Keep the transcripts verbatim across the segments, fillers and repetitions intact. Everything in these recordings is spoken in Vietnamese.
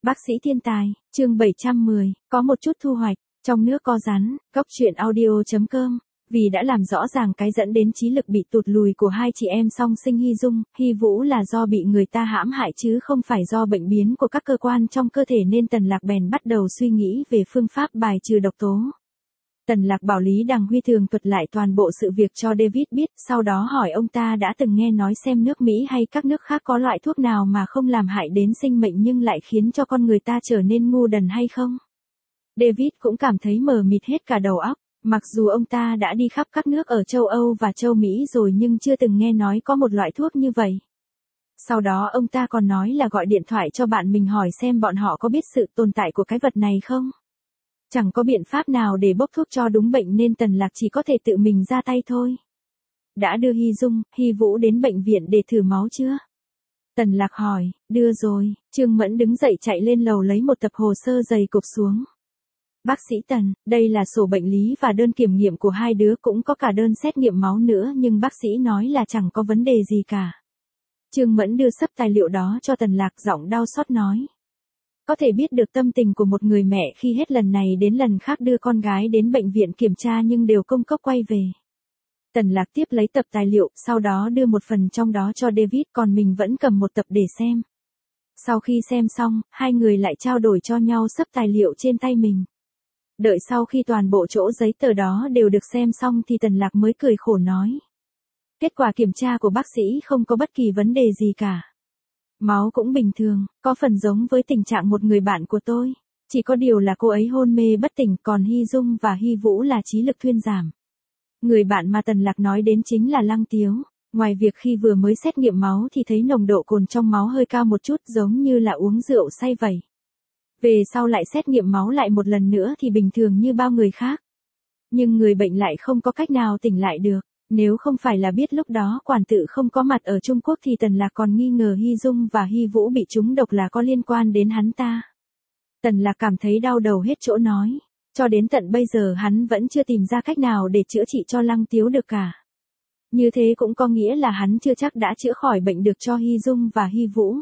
Bác sĩ thiên tài, chương bảy trăm mười, có một chút thu hoạch, trong nước có rắn, góc truyện audio chấm com. Vì đã làm rõ ràng cái dẫn đến trí lực bị tụt lùi của hai chị em song sinh Hy Dung, Hy Vũ là do bị người ta hãm hại chứ không phải do bệnh biến của các cơ quan trong cơ thể, nên Tần Lạc bèn bắt đầu suy nghĩ về phương pháp bài trừ độc tố. Tần Lạc bảo Lý Đằng Huy tường thuật lại toàn bộ sự việc cho David biết, sau đó hỏi ông ta đã từng nghe nói xem nước Mỹ hay các nước khác có loại thuốc nào mà không làm hại đến sinh mệnh nhưng lại khiến cho con người ta trở nên ngu đần hay không. David cũng cảm thấy mờ mịt hết cả đầu óc. Mặc dù ông ta đã đi khắp các nước ở châu Âu và châu Mỹ rồi nhưng chưa từng nghe nói có một loại thuốc như vậy. Sau đó ông ta còn nói là gọi điện thoại cho bạn mình hỏi xem bọn họ có biết sự tồn tại của cái vật này không. Chẳng có biện pháp nào để bốc thuốc cho đúng bệnh nên Tần Lạc chỉ có thể tự mình ra tay thôi. Đã đưa Hy Dung, Hy Vũ đến bệnh viện để thử máu chưa? Tần Lạc hỏi, đưa rồi. Trương Mẫn đứng dậy chạy lên lầu lấy một tập hồ sơ dày cộp xuống. Bác sĩ Tần, đây là sổ bệnh lý và đơn kiểm nghiệm của hai đứa, cũng có cả đơn xét nghiệm máu nữa nhưng bác sĩ nói là chẳng có vấn đề gì cả. Trương Mẫn đưa sấp tài liệu đó cho Tần Lạc, giọng đau xót nói. Có thể biết được tâm tình của một người mẹ khi hết lần này đến lần khác đưa con gái đến bệnh viện kiểm tra nhưng đều công cốc quay về. Tần Lạc tiếp lấy tập tài liệu, sau đó đưa một phần trong đó cho David, còn mình vẫn cầm một tập để xem. Sau khi xem xong, hai người lại trao đổi cho nhau sấp tài liệu trên tay mình. Đợi sau khi toàn bộ chỗ giấy tờ đó đều được xem xong thì Tần Lạc mới cười khổ nói. Kết quả kiểm tra của bác sĩ không có bất kỳ vấn đề gì cả. Máu cũng bình thường, có phần giống với tình trạng một người bạn của tôi. Chỉ có điều là cô ấy hôn mê bất tỉnh, còn Hy Dung và Hy Vũ là trí lực thuyên giảm. Người bạn mà Tần Lạc nói đến chính là Lăng Tiếu. Ngoài việc khi vừa mới xét nghiệm máu thì thấy nồng độ cồn trong máu hơi cao một chút, giống như là uống rượu say vậy. Về sau lại xét nghiệm máu lại một lần nữa thì bình thường như bao người khác. Nhưng người bệnh lại không có cách nào tỉnh lại được. Nếu không phải là biết lúc đó quản tự không có mặt ở Trung Quốc thì Tần Lạc còn nghi ngờ Hy Dung và Hy Vũ bị trúng độc là có liên quan đến hắn ta. Tần Lạc cảm thấy đau đầu hết chỗ nói. Cho đến tận bây giờ hắn vẫn chưa tìm ra cách nào để chữa trị cho Lăng Tiếu được cả. Như thế cũng có nghĩa là hắn chưa chắc đã chữa khỏi bệnh được cho Hy Dung và Hy Vũ.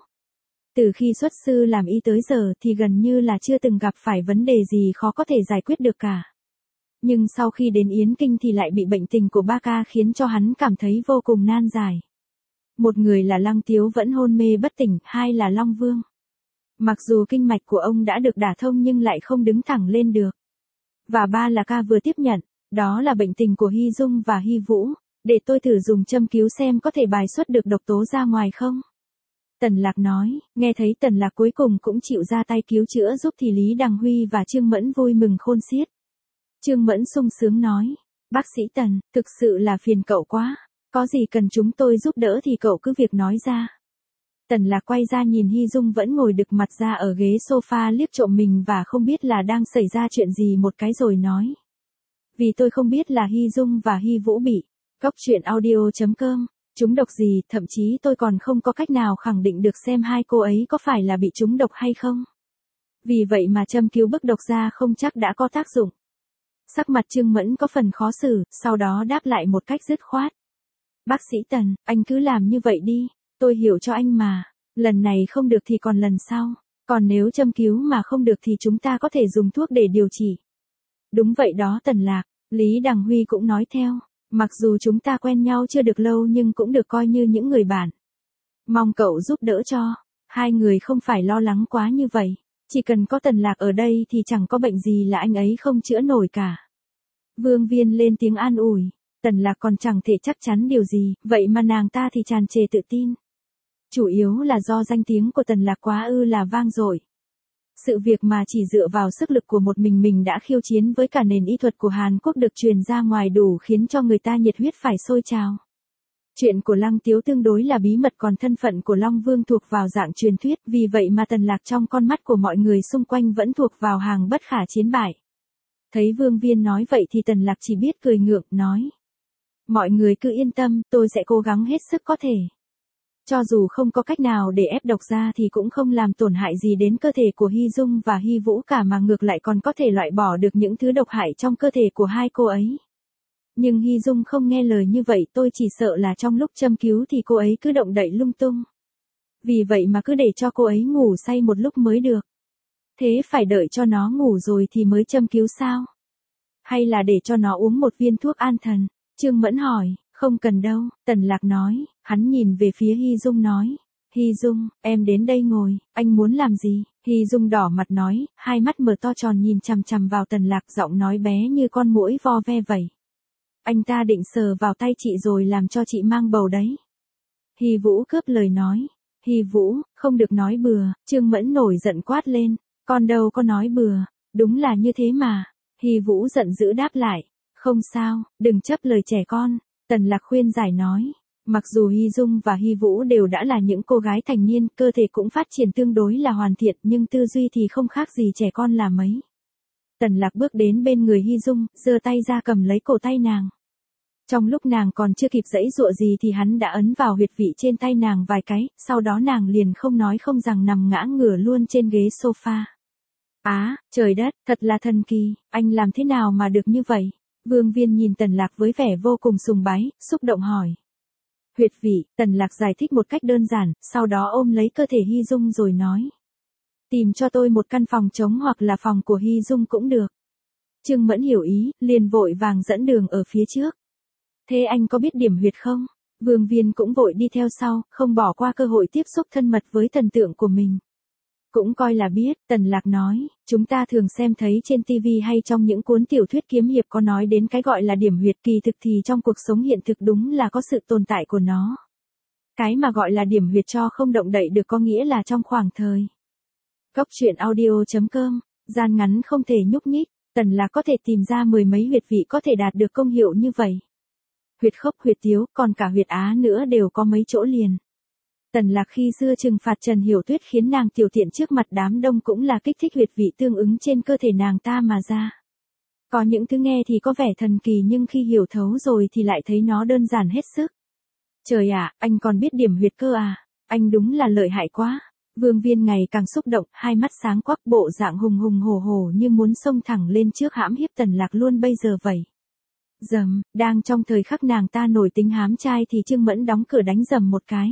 Từ khi xuất sư làm y tới giờ thì gần như là chưa từng gặp phải vấn đề gì khó có thể giải quyết được cả. Nhưng sau khi đến Yến Kinh thì lại bị bệnh tình của ba ca khiến cho hắn cảm thấy vô cùng nan giải. Một người là Lăng Tiếu vẫn hôn mê bất tỉnh, hai là Long Vương. Mặc dù kinh mạch của ông đã được đả thông nhưng lại không đứng thẳng lên được. Và ba là ca vừa tiếp nhận, đó là bệnh tình của Hy Dung và Hy Vũ. Để tôi thử dùng châm cứu xem có thể bài xuất được độc tố ra ngoài không? Tần Lạc nói, nghe thấy Tần Lạc cuối cùng cũng chịu ra tay cứu chữa giúp thì Lý Đằng Huy và Trương Mẫn vui mừng khôn xiết. Trương Mẫn sung sướng nói, bác sĩ Tần, thực sự là phiền cậu quá, có gì cần chúng tôi giúp đỡ thì cậu cứ việc nói ra. Tần Lạc quay ra nhìn Hy Dung vẫn ngồi đực mặt ra ở ghế sofa liếc trộm mình và không biết là đang xảy ra chuyện gì một cái rồi nói. Vì tôi không biết là Hy Dung và Hy Vũ bị, góc truyện audio chấm com. Trúng độc gì, thậm chí tôi còn không có cách nào khẳng định được xem hai cô ấy có phải là bị trúng độc hay không. Vì vậy mà châm cứu bức độc ra không chắc đã có tác dụng. Sắc mặt Trương Mẫn có phần khó xử, sau đó đáp lại một cách dứt khoát. Bác sĩ Tần, anh cứ làm như vậy đi, tôi hiểu cho anh mà, lần này không được thì còn lần sau, còn nếu châm cứu mà không được thì chúng ta có thể dùng thuốc để điều trị. Đúng vậy đó Tần Lạc, Lý Đằng Huy cũng nói theo. Mặc dù chúng ta quen nhau chưa được lâu nhưng cũng được coi như những người bạn. Mong cậu giúp đỡ cho. Hai người không phải lo lắng quá như vậy. Chỉ cần có Tần Lạc ở đây thì chẳng có bệnh gì là anh ấy không chữa nổi cả. Vương Viên lên tiếng an ủi. Tần Lạc còn chẳng thể chắc chắn điều gì, vậy mà nàng ta thì tràn trề tự tin. Chủ yếu là do danh tiếng của Tần Lạc quá ư là vang dội. Sự việc mà chỉ dựa vào sức lực của một mình mình đã khiêu chiến với cả nền y thuật của Hàn Quốc được truyền ra ngoài đủ khiến cho người ta nhiệt huyết phải sôi trào. Chuyện của Lăng Tiếu tương đối là bí mật, còn thân phận của Long Vương thuộc vào dạng truyền thuyết, vì vậy mà Tần Lạc trong con mắt của mọi người xung quanh vẫn thuộc vào hàng bất khả chiến bại. Thấy Vương Viên nói vậy thì Tần Lạc chỉ biết cười ngượng, nói. Mọi người cứ yên tâm, tôi sẽ cố gắng hết sức có thể. Cho dù không có cách nào để ép độc ra thì cũng không làm tổn hại gì đến cơ thể của Hy Dung và Hy Vũ cả, mà ngược lại còn có thể loại bỏ được những thứ độc hại trong cơ thể của hai cô ấy. Nhưng Hy Dung không nghe lời như vậy, tôi chỉ sợ là trong lúc châm cứu thì cô ấy cứ động đậy lung tung. Vì vậy mà cứ để cho cô ấy ngủ say một lúc mới được. Thế phải đợi cho nó ngủ rồi thì mới châm cứu sao? Hay là để cho nó uống một viên thuốc an thần? Trương Mẫn hỏi, không cần đâu, Tần Lạc nói, hắn nhìn về phía Hy Dung nói. Hy Dung, em đến đây ngồi, anh muốn làm gì? Hy Dung đỏ mặt nói, hai mắt mở to tròn nhìn chằm chằm vào Tần Lạc, giọng nói bé như con muỗi vo ve vậy. Anh ta định sờ vào tay chị rồi làm cho chị mang bầu đấy. Hy Vũ cướp lời nói. Hy Vũ, không được nói bừa, Trương Mẫn nổi giận quát lên, con đâu có nói bừa, đúng là như thế mà. Hy Vũ giận dữ đáp lại, không sao, đừng chấp lời trẻ con. Tần Lạc khuyên giải nói, mặc dù Hy Dung và Hy Vũ đều đã là những cô gái thành niên, cơ thể cũng phát triển tương đối là hoàn thiện, nhưng tư duy thì không khác gì trẻ con là mấy. Tần Lạc bước đến bên người Hy Dung, giơ tay ra cầm lấy cổ tay nàng. Trong lúc nàng còn chưa kịp giãy giụa gì thì hắn đã ấn vào huyệt vị trên tay nàng vài cái, sau đó nàng liền không nói không rằng nằm ngã ngửa luôn trên ghế sofa. Á, trời đất, thật là thần kỳ, anh làm thế nào mà được như vậy? Vương Viên nhìn Tần Lạc với vẻ vô cùng sùng bái, xúc động hỏi. Huyệt vị, Tần Lạc giải thích một cách đơn giản, sau đó ôm lấy cơ thể Hy Dung rồi nói. Tìm cho tôi một căn phòng trống hoặc là phòng của Hy Dung cũng được. Trương Mẫn hiểu ý, liền vội vàng dẫn đường ở phía trước. Thế anh có biết điểm huyệt không? Vương Viên cũng vội đi theo sau, không bỏ qua cơ hội tiếp xúc thân mật với thần tượng của mình. Cũng coi là biết, Tần Lạc nói, chúng ta thường xem thấy trên ti vi hay trong những cuốn tiểu thuyết kiếm hiệp có nói đến cái gọi là điểm huyệt, kỳ thực thì trong cuộc sống hiện thực đúng là có sự tồn tại của nó. Cái mà gọi là điểm huyệt cho không động đậy được có nghĩa là trong khoảng thời. Góc truyện audio chấm com, gian ngắn không thể nhúc nhích, Tần Lạc có thể tìm ra mười mấy huyệt vị có thể đạt được công hiệu như vậy. Huyệt khốc, huyệt tiếu, còn cả huyệt á nữa đều có mấy chỗ liền. Tần Lạc khi xưa trừng phạt Trần Hiểu Tuyết khiến nàng tiểu tiện trước mặt đám đông cũng là kích thích huyệt vị tương ứng trên cơ thể nàng ta mà ra. Có những thứ nghe thì có vẻ thần kỳ nhưng khi hiểu thấu rồi thì lại thấy nó đơn giản hết sức. Trời ạ, anh còn biết điểm huyệt cơ à? Anh đúng là lợi hại quá. Vương Viên ngày càng xúc động, hai mắt sáng quắc, bộ dạng hùng hùng hổ hổ như muốn xông thẳng lên trước hãm hiếp Tần Lạc luôn bây giờ vậy. Dầm, đang trong thời khắc nàng ta nổi tính hám trai thì Trương Mẫn đóng cửa đánh dầm một cái.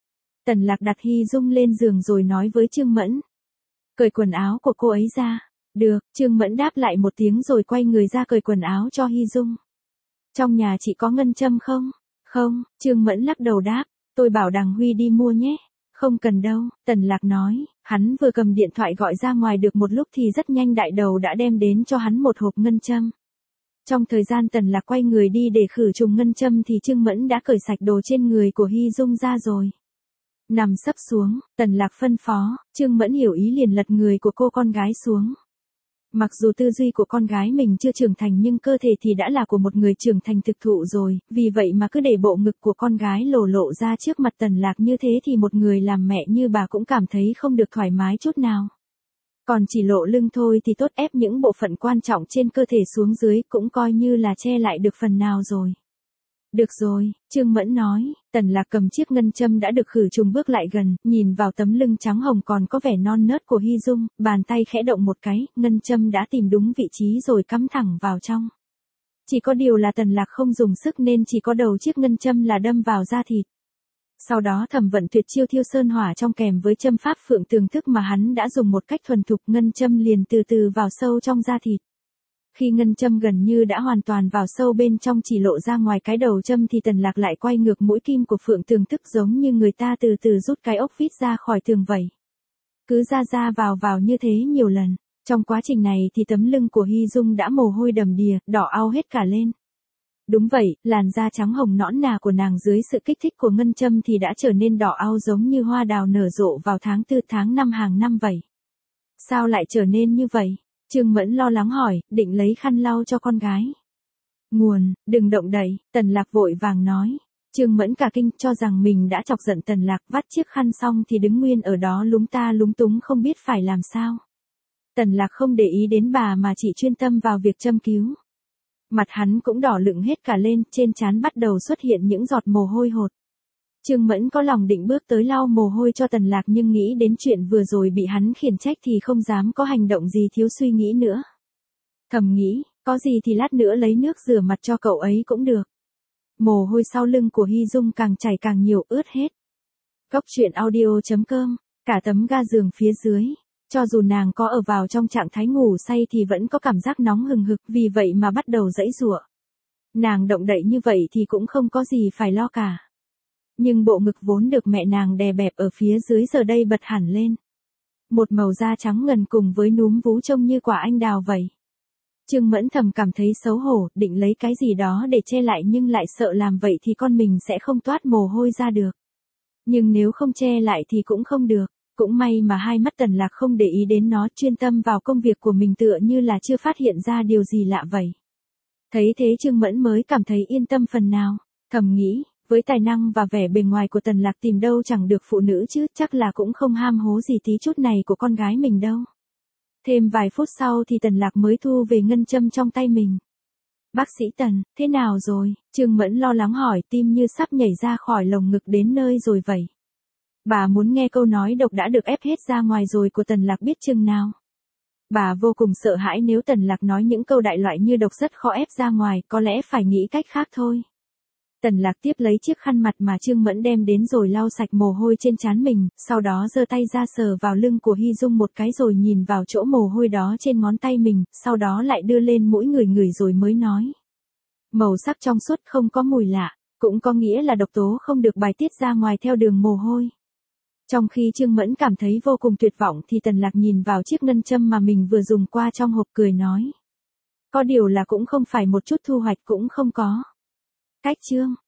Tần Lạc đặt Hy Dung lên giường rồi nói với Trương Mẫn. Cởi quần áo của cô ấy ra. Được, Trương Mẫn đáp lại một tiếng rồi quay người ra cởi quần áo cho Hy Dung. Trong nhà chị có ngân châm không? Không, Trương Mẫn lắc đầu đáp, tôi bảo Đằng Huy đi mua nhé. Không cần đâu, Tần Lạc nói, hắn vừa cầm điện thoại gọi ra ngoài được một lúc thì rất nhanh đại đầu đã đem đến cho hắn một hộp ngân châm. Trong thời gian Tần Lạc quay người đi để khử trùng ngân châm thì Trương Mẫn đã cởi sạch đồ trên người của Hy Dung ra rồi. Nằm sấp xuống, Tần Lạc phân phó, Trương Mẫn hiểu ý liền lật người của cô con gái xuống. Mặc dù tư duy của con gái mình chưa trưởng thành nhưng cơ thể thì đã là của một người trưởng thành thực thụ rồi, vì vậy mà cứ để bộ ngực của con gái lộ lộ ra trước mặt Tần Lạc như thế thì một người làm mẹ như bà cũng cảm thấy không được thoải mái chút nào. Còn chỉ lộ lưng thôi thì tốt, ép những bộ phận quan trọng trên cơ thể xuống dưới cũng coi như là che lại được phần nào rồi. Được rồi, Trương Mẫn nói, Tần Lạc cầm chiếc ngân châm đã được khử trùng bước lại gần, nhìn vào tấm lưng trắng hồng còn có vẻ non nớt của Hy Dung, bàn tay khẽ động một cái, ngân châm đã tìm đúng vị trí rồi cắm thẳng vào trong. Chỉ có điều là Tần Lạc không dùng sức nên chỉ có đầu chiếc ngân châm là đâm vào da thịt. Sau đó thẩm vận tuyệt chiêu thiêu sơn hỏa trong kèm với châm pháp phượng tường thức mà hắn đã dùng một cách thuần thục, ngân châm liền từ từ vào sâu trong da thịt. Khi ngân châm gần như đã hoàn toàn vào sâu bên trong chỉ lộ ra ngoài cái đầu châm thì Tần Lạc lại quay ngược mũi kim của phượng tường thức giống như người ta từ từ rút cái ốc vít ra khỏi tường vậy. Cứ ra ra vào vào như thế nhiều lần. Trong quá trình này thì tấm lưng của Hy Dung đã mồ hôi đầm đìa, đỏ au hết cả lên. Đúng vậy, làn da trắng hồng nõn nà của nàng dưới sự kích thích của ngân châm thì đã trở nên đỏ au giống như hoa đào nở rộ vào tháng tư tháng năm hàng năm vậy. Sao lại trở nên như vậy? Trương Mẫn lo lắng hỏi, định lấy khăn lau cho con gái. Nguồn, đừng động đậy, Tần Lạc vội vàng nói. Trương Mẫn cả kinh cho rằng mình đã chọc giận Tần Lạc, vắt chiếc khăn xong thì đứng nguyên ở đó lúng ta lúng túng không biết phải làm sao. Tần Lạc không để ý đến bà mà chỉ chuyên tâm vào việc châm cứu. Mặt hắn cũng đỏ lựng hết cả lên, trên trán bắt đầu xuất hiện những giọt mồ hôi hột. Trương Mẫn có lòng định bước tới lau mồ hôi cho Tần Lạc nhưng nghĩ đến chuyện vừa rồi bị hắn khiển trách thì không dám có hành động gì thiếu suy nghĩ nữa. Thầm nghĩ, có gì thì lát nữa lấy nước rửa mặt cho cậu ấy cũng được. Mồ hôi sau lưng của Hy Dung càng chảy càng nhiều, ướt hết. Góc truyện audio chấm com, cả tấm ga giường phía dưới. Cho dù nàng có ở vào trong trạng thái ngủ say thì vẫn có cảm giác nóng hừng hực, vì vậy mà bắt đầu giãy giụa. Nàng động đậy như vậy thì cũng không có gì phải lo cả. Nhưng bộ ngực vốn được mẹ nàng đè bẹp ở phía dưới giờ đây bật hẳn lên. Một màu da trắng ngần cùng với núm vú trông như quả anh đào vậy. Trương Mẫn thầm cảm thấy xấu hổ, định lấy cái gì đó để che lại nhưng lại sợ làm vậy thì con mình sẽ không toát mồ hôi ra được. Nhưng nếu không che lại thì cũng không được. Cũng may mà hai mắt Tần Lạc không để ý đến nó, chuyên tâm vào công việc của mình tựa như là chưa phát hiện ra điều gì lạ vậy. Thấy thế Trương Mẫn mới cảm thấy yên tâm phần nào, thầm nghĩ, với tài năng và vẻ bề ngoài của Tần Lạc tìm đâu chẳng được phụ nữ chứ, chắc là cũng không ham hố gì tí chút này của con gái mình đâu. Thêm vài phút sau thì Tần Lạc mới thu về ngân châm trong tay mình. Bác sĩ Tần, thế nào rồi? Trương Mẫn lo lắng hỏi, tim như sắp nhảy ra khỏi lồng ngực đến nơi rồi vậy. Bà muốn nghe câu nói độc đã được ép hết ra ngoài rồi của Tần Lạc biết chừng nào. Bà vô cùng sợ hãi nếu Tần Lạc nói những câu đại loại như độc rất khó ép ra ngoài, có lẽ phải nghĩ cách khác thôi. Tần Lạc tiếp lấy chiếc khăn mặt mà Trương Mẫn đem đến rồi lau sạch mồ hôi trên trán mình, sau đó giơ tay ra sờ vào lưng của Hy Dung một cái rồi nhìn vào chỗ mồ hôi đó trên ngón tay mình, sau đó lại đưa lên mũi ngửi ngửi rồi mới nói. Màu sắc trong suốt không có mùi lạ, cũng có nghĩa là độc tố không được bài tiết ra ngoài theo đường mồ hôi. Trong khi Trương Mẫn cảm thấy vô cùng tuyệt vọng thì Tần Lạc nhìn vào chiếc ngân châm mà mình vừa dùng qua trong hộp cười nói. Có điều là cũng không phải một chút thu hoạch cũng không có. Cách chương